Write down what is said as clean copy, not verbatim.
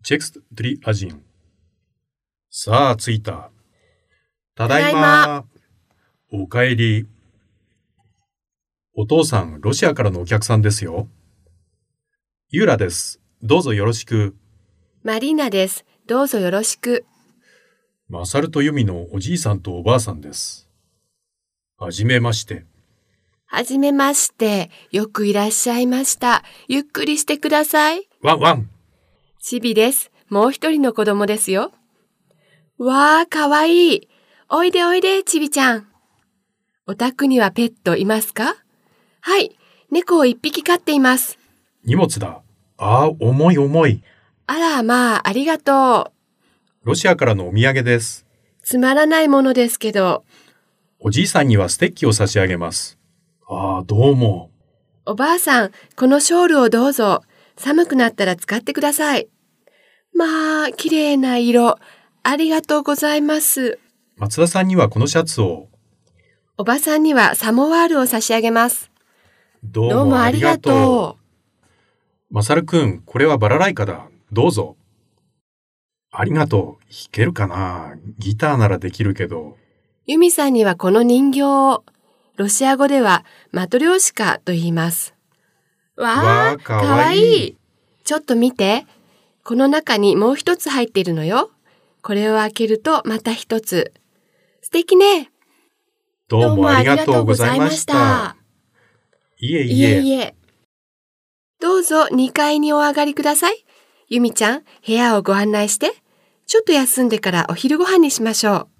Текст 3.1。さあ、着いた。ただいただいま。おかえり。お父さん、ロシアからのお客さんですよ。ユーラです。どうぞよろしく。 マリーナです。どうぞよろしく。 マサルとユミのおじいさんとおばあさんです。はじめまして。 はじめまして。よくいらっしゃいました。ゆっくりしてください。 ワンワン。 チビです。もう一人の子供ですよ。わあ、かわいい。おいでおいで、チビちゃん。お宅にはペットいますか？はい、猫を一匹飼っています。 荷物だ。重い重い。 あら、まあ、ありがとロシアからのお土産です。 う。つまらないものですけど。 おじいさんにはステッキを差し上げます。どうも。 おばあさん、このショールをどうぞ。寒くなったら使ってください。まあ、綺麗な色。ありがとうございます。 松田さんにはこのシャツを。 おばさんにはサモワールを差し上げます。 どうもありがとう。マサルくん、これはバラライカだ。どうぞ。ありがとう。弾けるかな？ギターならできるけど。 ユミさんにはこの人形を。ロシア語ではマトリョーシカと言います。わあ、かわいい。ちょっと見て。この中にもう一つ入っているのよ。これを開けるとまた一つ。素敵ね。 どうもありがとうございました。いえいえ。 いえ。どうぞ2階にお上がりください。ユミちゃん、部屋をご案内して。ちょっと休んでからお昼ご飯にしましょう。